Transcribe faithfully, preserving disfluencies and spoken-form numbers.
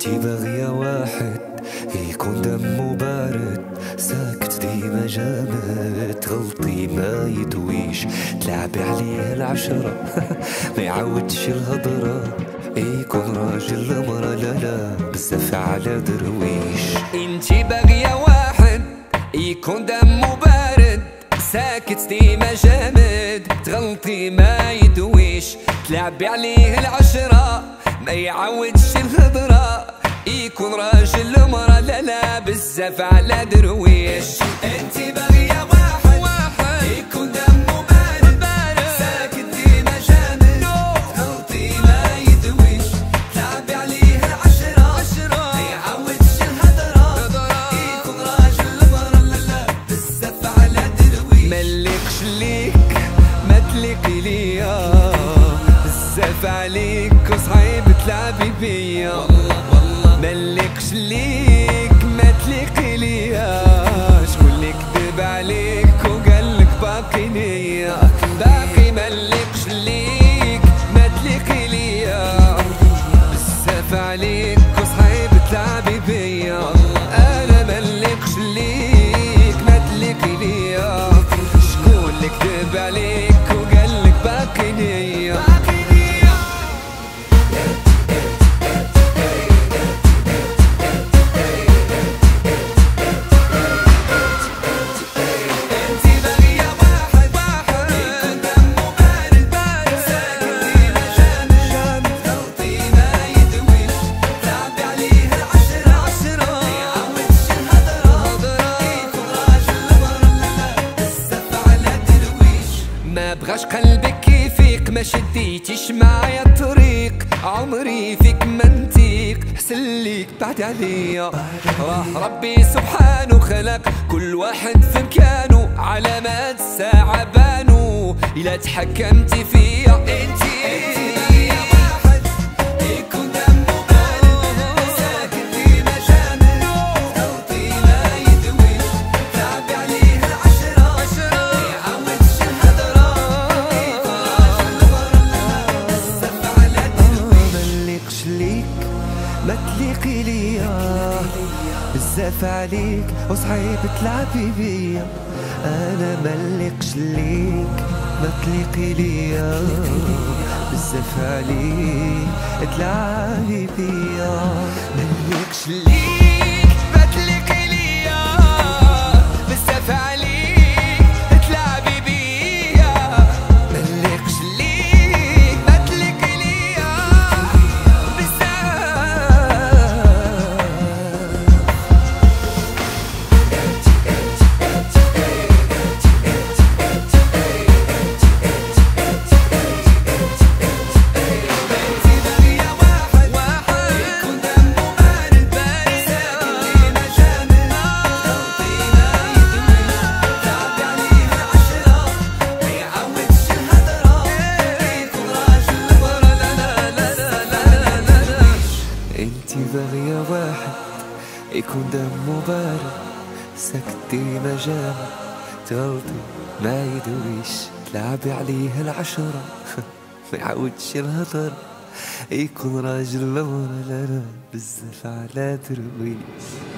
انتي باغية واحد يكون دمه بارد، ساكت ديما جامد، تغلطي ما يدويش، تلعبي عليه العشرة ما يعودش الهضرة، يكون راجل مرة لا لا بزاف على درويش. انتي باغية واحد يكون دمه بارد، ساكت ديما جامد، تغلطي ما يدويش، تلعبي عليه العشرة ما يعودش الهضرة، يكون راجل مرة لا لا بزاف على درويش. انتي باغية واحد واحد يكون دمه بارد بارد، ساكت ديما جامد، تغلطي ما يدويش، تلعبي عليه العشرة عشرة ما يعودش الهضرة، يكون راجل مرة لا لا بزاف على درويش. ملكش ليك ما تليقي ليا، بزاف عليك وصعيب تلعبي بيا، ملكش ليك ما تليقي ليا، شكون اللي كذب عليك وقالك باقي ليا، باقي ملكش ليك ما تليقي ليا، بزاف عليك وصعيب تلعبي بيا، انا ملكش ليك ما تليقي ليا، شكون اللي كذب عليك وقالك باقي ليا. ما بغاش قلبك يفيق، ما شديتيش معايا الطريق، عمري فيك منطيق، حسن ليك بعد عليا، راه ربي سبحانه خلق كل واحد في مكانه، علامات الساعة بانو إلا تحكمتي فيا. انتي ما تليقي ليا، بزاف عليك وصعيب تلعبي بيا، انا ملقش ليك ما تليقي ليا، بزاف عليك تلعبي بيا، ملقش ليك ما تليقي ليا، بزاف عليك تلعبي بيا، ملقش ليك ما تليقي ليا، انتي باغية واحد يكون دمه بارد، ساكت ديما جامد، تغلطي ما يدويش، تلعبي عليه العشرة ما يعودش الهضر، يكون راجل مرة لا لا بزاف على درويش.